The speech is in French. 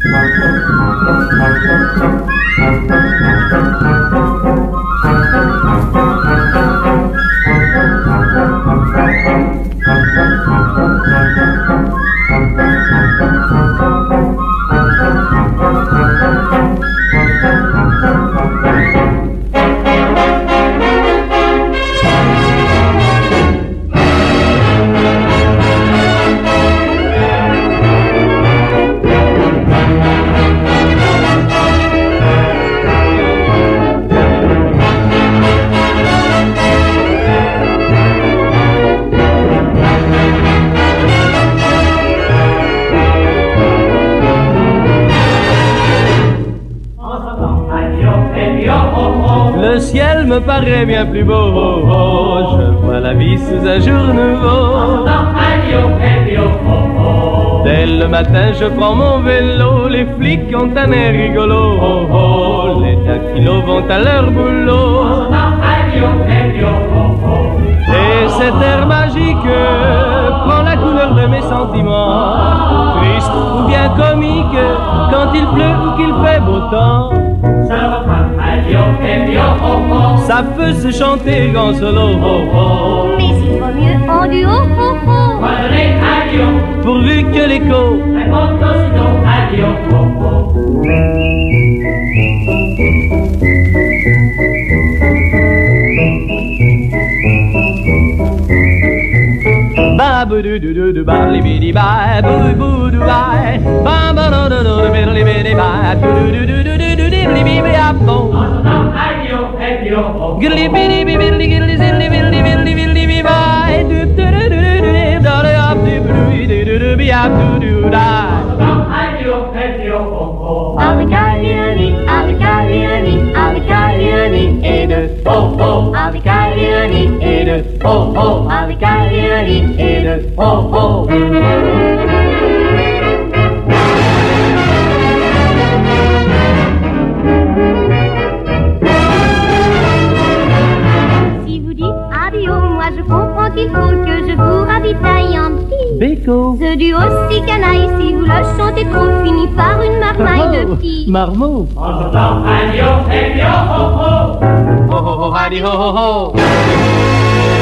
Le ciel me paraît bien plus beau, je vois la vie sous un jour nouveau. Dès le matin je prends mon vélo, les flics ont un air rigolo, les dactylos vont à leur boulot. Et cet air magique prend la couleur de mes sentiments, triste ou bien comique, quand il pleut ou qu'il fait beau temps. Ça peut se chanter en solo, mais il vaut mieux en duo, pourvu que l'écho ba boo doo doo doo ba li bi di ba boo boo doo ba ba ba do do do bi li bi di ba doo doo doo doo doo di li bi bi a bo gilli bi di bi li gilli zilli bi li bi li bi li bi ba doo doo doo doo doo da da up doo doo doo doo bi a doo doo da. Avec Aliani, avec Aliani, avec Aliani et de oh, avec Aliani et de oh, avec Aliani et de oh. Si vous dites adieu, moi je comprends qu'il faut que je vous ravitaille en petit. Béco. Ce duo si canaille, si vous le chantez trop, finit par une marmaille de petits. Marmot. Adieu, adieu, oh, oh, oh, oh, oh, adieu, oh, oh.